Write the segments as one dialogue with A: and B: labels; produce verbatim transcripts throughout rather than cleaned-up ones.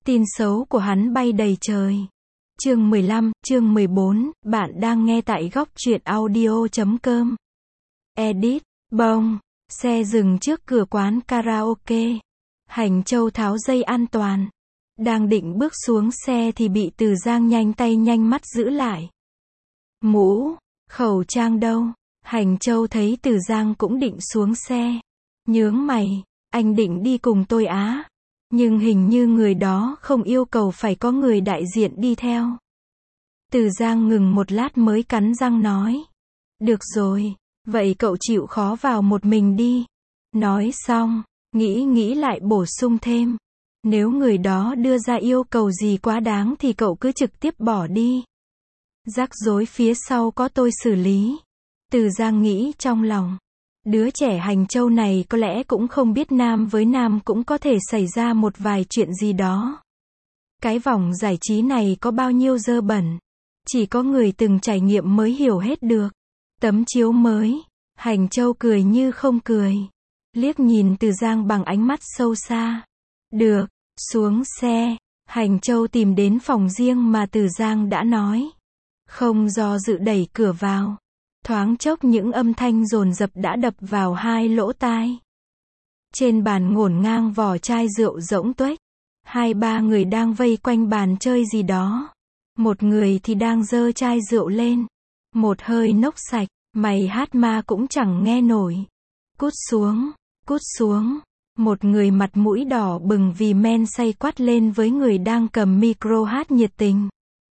A: Tin xấu của hắn bay đầy trời. Chương mười lăm, chương mười bốn, bạn đang nghe tại góc truyện audio chấm com. Edit, bông, xe dừng trước cửa quán karaoke. Hành Châu tháo dây an toàn. Đang định bước xuống xe thì bị Từ Giang nhanh tay nhanh mắt giữ lại. Mũ, khẩu trang đâu? Hành Châu thấy Từ Giang cũng định xuống xe. Nhướng mày, anh định đi cùng tôi á. Nhưng hình như người đó không yêu cầu phải có người đại diện đi theo. Từ Giang ngừng một lát mới cắn răng nói. Được rồi, vậy cậu chịu khó vào một mình đi. Nói xong, nghĩ nghĩ lại bổ sung thêm. Nếu người đó đưa ra yêu cầu gì quá đáng thì cậu cứ trực tiếp bỏ đi. Rắc rối phía sau có tôi xử lý. Từ Giang nghĩ trong lòng. Đứa trẻ Hành Châu này có lẽ cũng không biết nam với nam cũng có thể xảy ra một vài chuyện gì đó. Cái vòng giải trí này có bao nhiêu dơ bẩn. Chỉ có người từng trải nghiệm mới hiểu hết được. Tấm chiếu mới. Hành Châu cười như không cười. Liếc nhìn Từ Giang bằng ánh mắt sâu xa. Được, xuống xe. Hành Châu tìm đến phòng riêng mà Từ Giang đã nói. Không do dự đẩy cửa vào. Thoáng chốc những âm thanh dồn dập đã đập vào hai lỗ tai. Trên bàn ngổn ngang vỏ chai rượu rỗng tuếch. Hai ba người đang vây quanh bàn chơi gì đó. Một người thì đang giơ chai rượu lên. Một hơi nốc sạch, mày hát ma cũng chẳng nghe nổi. Cút xuống, cút xuống. Một người mặt mũi đỏ bừng vì men say quát lên với người đang cầm micro hát nhiệt tình.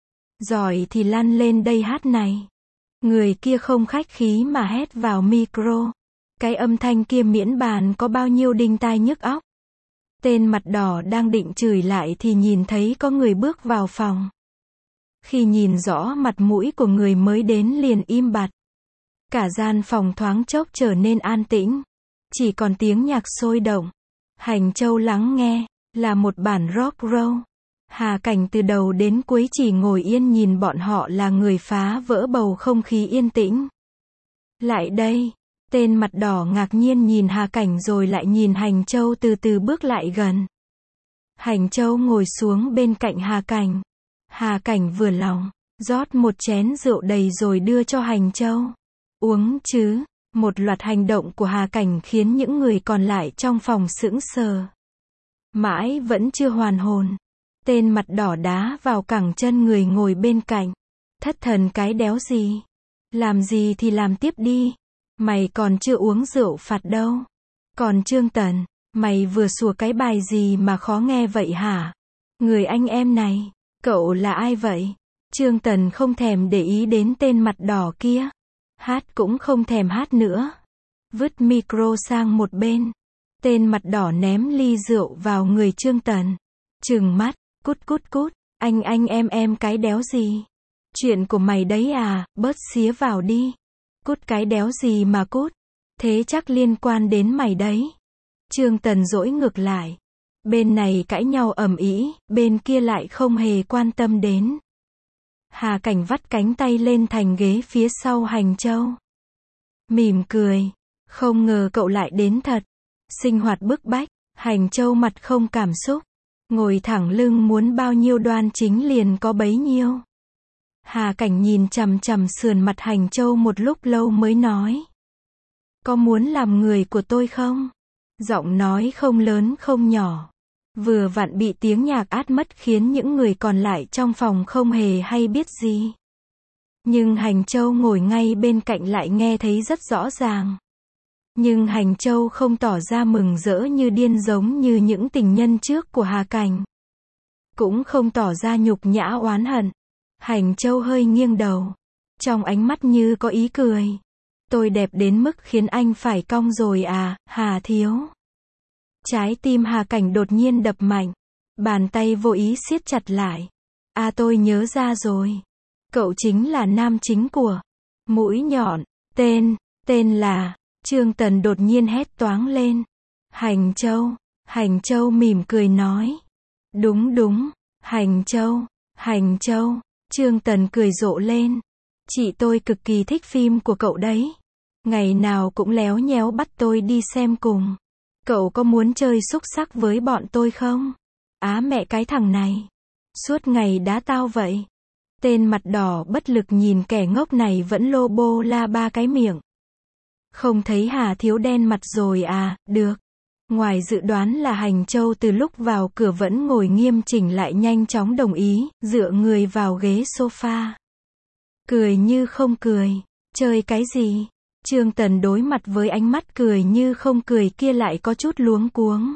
A: Giỏi thì lăn lên đây hát này. Người kia không khách khí mà hét vào micro. Cái âm thanh kia miễn bàn có bao nhiêu đinh tai nhức óc. Tên mặt đỏ đang định chửi lại thì nhìn thấy có người bước vào phòng. Khi nhìn rõ mặt mũi của người mới đến liền im bặt. Cả gian phòng thoáng chốc trở nên an tĩnh. Chỉ còn tiếng nhạc sôi động. Hành Châu lắng nghe, là một bản rock roll. Hà Cảnh từ đầu đến cuối chỉ ngồi yên nhìn bọn họ là người phá vỡ bầu không khí yên tĩnh. Lại đây, tên mặt đỏ ngạc nhiên nhìn Hà Cảnh rồi lại nhìn Hành Châu từ từ bước lại gần. Hành Châu ngồi xuống bên cạnh Hà Cảnh. Hà Cảnh vừa lòng, rót một chén rượu đầy rồi đưa cho Hành Châu. Uống chứ. Một loạt hành động của Hà Cảnh khiến những người còn lại trong phòng sững sờ. Mãi vẫn chưa hoàn hồn. Tên mặt đỏ đá vào cẳng chân người ngồi bên cạnh. Thất thần cái đéo gì. Làm gì thì làm tiếp đi. Mày còn chưa uống rượu phạt đâu. Còn Trương Tần, mày vừa sủa cái bài gì mà khó nghe vậy hả? Người anh em này, cậu là ai vậy? Trương Tần không thèm để ý đến tên mặt đỏ kia. Hát cũng không thèm hát nữa. Vứt micro sang một bên. Tên mặt đỏ ném ly rượu vào người Trương Tần. Trừng mắt, cút cút cút, anh anh em em cái đéo gì. Chuyện của mày đấy à, bớt xía vào đi. Cút cái đéo gì mà cút. Thế chắc liên quan đến mày đấy. Trương Tần dỗi ngược lại. Bên này cãi nhau ầm ĩ, bên kia lại không hề quan tâm đến. Hà Cảnh vắt cánh tay lên thành ghế phía sau Hành Châu. Mỉm cười. Không ngờ cậu lại đến thật. Sinh hoạt bức bách. Hành Châu mặt không cảm xúc. Ngồi thẳng lưng muốn bao nhiêu đoan chính liền có bấy nhiêu. Hà Cảnh nhìn chằm chằm sườn mặt Hành Châu một lúc lâu mới nói. Có muốn làm người của tôi không? Giọng nói không lớn không nhỏ. Vừa vặn bị tiếng nhạc át mất khiến những người còn lại trong phòng không hề hay biết gì. Nhưng Hành Châu ngồi ngay bên cạnh lại nghe thấy rất rõ ràng. Nhưng Hành Châu không tỏ ra mừng rỡ như điên giống như những tình nhân trước của Hà Cảnh. Cũng không tỏ ra nhục nhã oán hận. Hành Châu hơi nghiêng đầu. Trong ánh mắt như có ý cười. Tôi đẹp đến mức khiến anh phải cong rồi à, Hà thiếu. Trái tim Hà Cảnh đột nhiên đập mạnh. Bàn tay vô ý siết chặt lại. À tôi nhớ ra rồi. Cậu chính là nam chính của Mũi Nhọn. Tên, tên là... Trương Tần đột nhiên hét toáng lên. Hành Châu. Hành Châu mỉm cười nói. Đúng đúng. Hành Châu. Hành Châu. Trương Tần cười rộ lên. Chị tôi cực kỳ thích phim của cậu đấy. Ngày nào cũng léo nhéo bắt tôi đi xem cùng. Cậu có muốn chơi xúc xắc với bọn tôi không? Á mẹ cái thằng này. Suốt ngày đá tao vậy. Tên mặt đỏ bất lực nhìn kẻ ngốc này vẫn lô bô la ba cái miệng. Không thấy Hà Thiếu đen mặt rồi à, được. Ngoài dự đoán là Hành Châu từ lúc vào cửa vẫn ngồi nghiêm chỉnh lại nhanh chóng đồng ý, dựa người vào ghế sofa. Cười như không cười. Chơi cái gì? Trương Tần đối mặt với ánh mắt cười như không cười kia lại có chút luống cuống.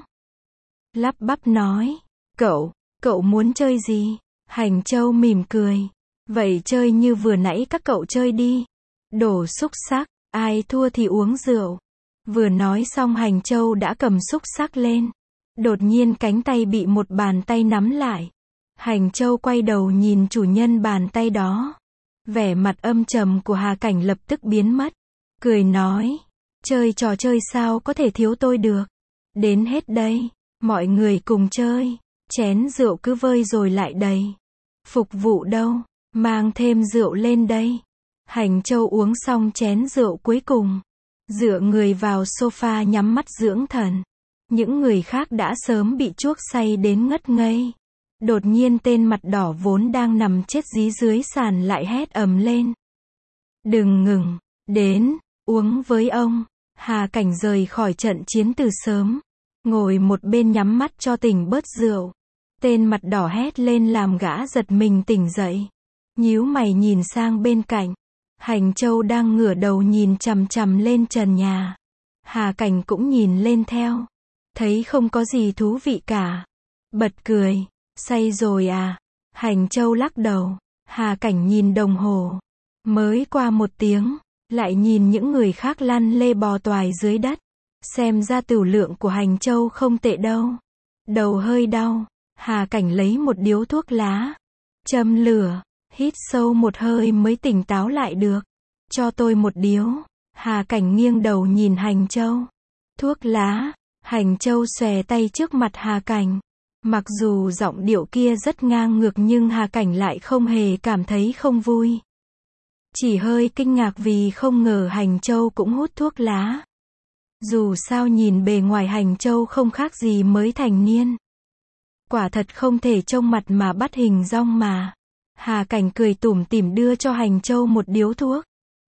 A: Lắp bắp nói. Cậu, cậu muốn chơi gì? Hành Châu mỉm cười. Vậy chơi như vừa nãy các cậu chơi đi. Đồ xúc xắc, ai thua thì uống rượu. Vừa nói xong Hành Châu đã cầm xúc xắc lên. Đột nhiên cánh tay bị một bàn tay nắm lại. Hành Châu quay đầu nhìn chủ nhân bàn tay đó. Vẻ mặt âm trầm của Hà Cảnh lập tức biến mất. Cười nói. Chơi trò chơi sao có thể thiếu tôi được. Đến hết đây. Mọi người cùng chơi. Chén rượu cứ vơi rồi lại đầy. Phục vụ đâu? Mang thêm rượu lên đây. Hành Châu uống xong chén rượu cuối cùng. Dựa người vào sofa nhắm mắt dưỡng thần. Những người khác đã sớm bị chuốc say đến ngất ngây. Đột nhiên tên mặt đỏ vốn đang nằm chết dí dưới sàn lại hét ầm lên. Đừng ngừng, đến, uống với ông. Hà Cảnh rời khỏi trận chiến từ sớm. Ngồi một bên nhắm mắt cho tỉnh bớt rượu. Tên mặt đỏ hét lên làm gã giật mình tỉnh dậy. Nhíu mày nhìn sang bên cạnh. Hành Châu đang ngửa đầu nhìn chằm chằm lên trần nhà. Hà Cảnh cũng nhìn lên theo. Thấy không có gì thú vị cả. Bật cười. Say rồi à? Hành Châu lắc đầu. Hà Cảnh nhìn đồng hồ. Mới qua một tiếng. Lại nhìn những người khác lăn lê bò toài dưới đất. Xem ra tửu lượng của Hành Châu không tệ đâu. Đầu hơi đau. Hà Cảnh lấy một điếu thuốc lá. Châm lửa. Hít sâu một hơi mới tỉnh táo lại được. Cho tôi một điếu. Hà Cảnh nghiêng đầu nhìn Hành Châu. Thuốc lá. Hành Châu xòe tay trước mặt Hà Cảnh. Mặc dù giọng điệu kia rất ngang ngược nhưng Hà Cảnh lại không hề cảm thấy không vui. Chỉ hơi kinh ngạc vì không ngờ Hành Châu cũng hút thuốc lá. Dù sao nhìn bề ngoài Hành Châu không khác gì mới thành niên. Quả thật không thể trông mặt mà bắt hình dong mà. Hà Cảnh cười tủm tỉm đưa cho Hành Châu một điếu thuốc.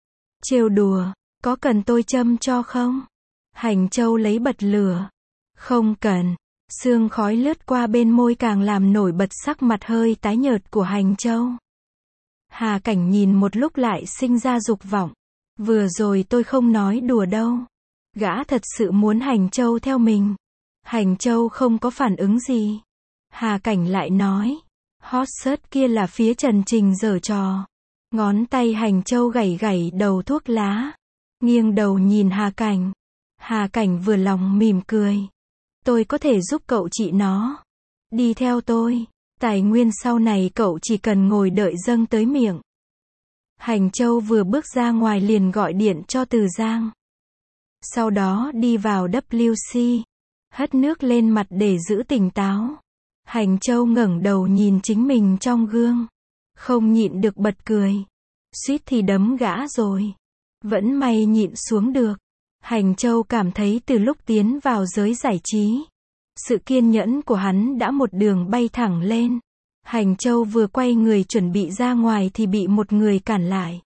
A: Trêu đùa, có cần tôi châm cho không? Hành Châu lấy bật lửa. Không cần. Sương khói lướt qua bên môi càng làm nổi bật sắc mặt hơi tái nhợt của Hành Châu. Hà Cảnh nhìn một lúc lại sinh ra dục vọng. Vừa rồi tôi không nói đùa đâu. Gã thật sự muốn Hành Châu theo mình. Hành Châu không có phản ứng gì. Hà Cảnh lại nói. Hot search kia là phía Trần Trình giở trò. Ngón tay Hành Châu gảy gảy đầu thuốc lá. Nghiêng đầu nhìn Hà Cảnh. Hà Cảnh vừa lòng mỉm cười. Tôi có thể giúp cậu trị nó. Đi theo tôi. Tài nguyên sau này cậu chỉ cần ngồi đợi dâng tới miệng. Hành Châu vừa bước ra ngoài liền gọi điện cho Từ Giang. Sau đó đi vào W C. Hất nước lên mặt để giữ tỉnh táo. Hành Châu ngẩng đầu nhìn chính mình trong gương. Không nhịn được bật cười. Suýt thì đấm gã rồi. Vẫn may nhịn xuống được. Hành Châu cảm thấy từ lúc tiến vào giới giải trí, sự kiên nhẫn của hắn đã một đường bay thẳng lên. Hành Châu vừa quay người chuẩn bị ra ngoài thì bị một người cản lại.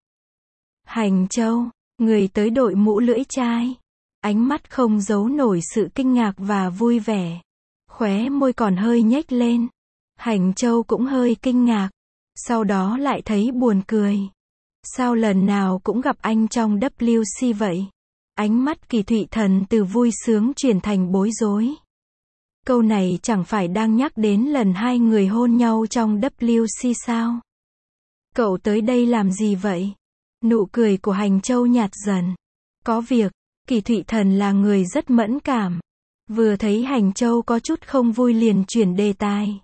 A: Hành Châu, người tới đội mũ lưỡi chai. Ánh mắt không giấu nổi sự kinh ngạc và vui vẻ. Khóe môi còn hơi nhếch lên. Hành Châu cũng hơi kinh ngạc. Sau đó lại thấy buồn cười. Sao lần nào cũng gặp anh trong W C vậy? Ánh mắt Kỳ Thụy Thần từ vui sướng chuyển thành bối rối. Câu này chẳng phải đang nhắc đến lần hai người hôn nhau trong W C sao? Cậu tới đây làm gì vậy? Nụ cười của Hành Châu nhạt dần. Có việc. Kỳ Thụy Thần là người rất mẫn cảm. Vừa thấy Hành Châu có chút không vui liền chuyển đề tài.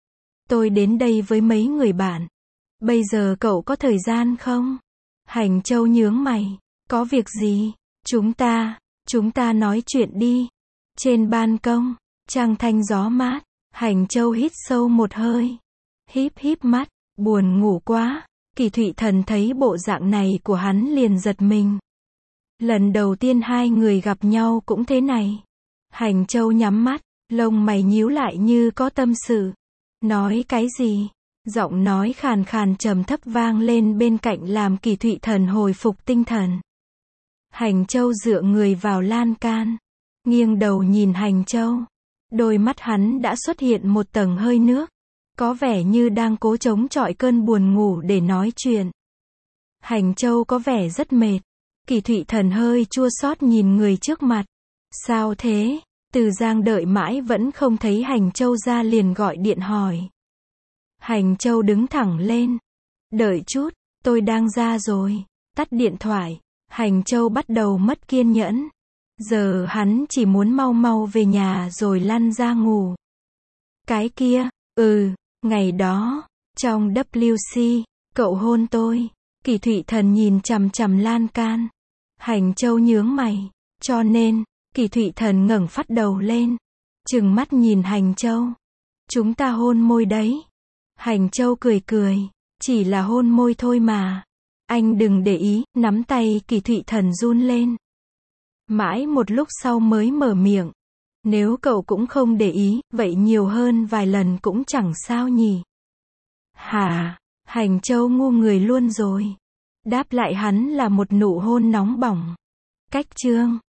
A: Tôi đến đây với mấy người bạn. Bây giờ cậu có thời gian không? Hành Châu nhướng mày. Có việc gì? Chúng ta, chúng ta nói chuyện đi. Trên ban công, trăng thanh gió mát. Hành Châu hít sâu một hơi. Híp híp mắt, buồn ngủ quá. Kỳ Thụy Thần thấy bộ dạng này của hắn liền giật mình. Lần đầu tiên hai người gặp nhau cũng thế này. Hành Châu nhắm mắt, Lông mày nhíu lại như có tâm sự. Nói cái gì? Giọng nói khàn khàn trầm thấp vang lên bên cạnh làm Kỳ Thụy Thần hồi phục tinh thần. Hành Châu dựa người vào lan can, nghiêng đầu nhìn Hành Châu. Đôi mắt hắn đã xuất hiện một tầng hơi nước, có vẻ như đang cố chống chọi cơn buồn ngủ để nói chuyện. Hành Châu có vẻ rất mệt. Kỳ Thụy Thần hơi chua xót nhìn người trước mặt. Sao thế? Từ Giang đợi mãi vẫn không thấy Hành Châu ra liền gọi điện hỏi. Hành Châu đứng thẳng lên. Đợi chút, tôi đang ra rồi. Tắt điện thoại. Hành Châu bắt đầu mất kiên nhẫn. Giờ hắn chỉ muốn mau mau về nhà rồi lăn ra ngủ. Cái kia, ừ, ngày đó, trong W C, cậu hôn tôi. Kỳ Thụy Thần nhìn chằm chằm lan can. Hành Châu nhướng mày. Cho nên, Kỳ Thụy Thần ngẩng phát đầu lên. Trừng mắt nhìn Hành Châu. Chúng ta hôn môi đấy. Hành Châu cười cười. Chỉ là hôn môi thôi mà. Anh đừng để ý, nắm tay Kỳ Thụy Thần run lên. Mãi một lúc sau mới mở miệng. Nếu cậu cũng không để ý, vậy nhiều hơn vài lần cũng chẳng sao nhỉ. Hả? Hành Châu ngu người luôn rồi. Đáp lại hắn là một nụ hôn nóng bỏng. Cách chương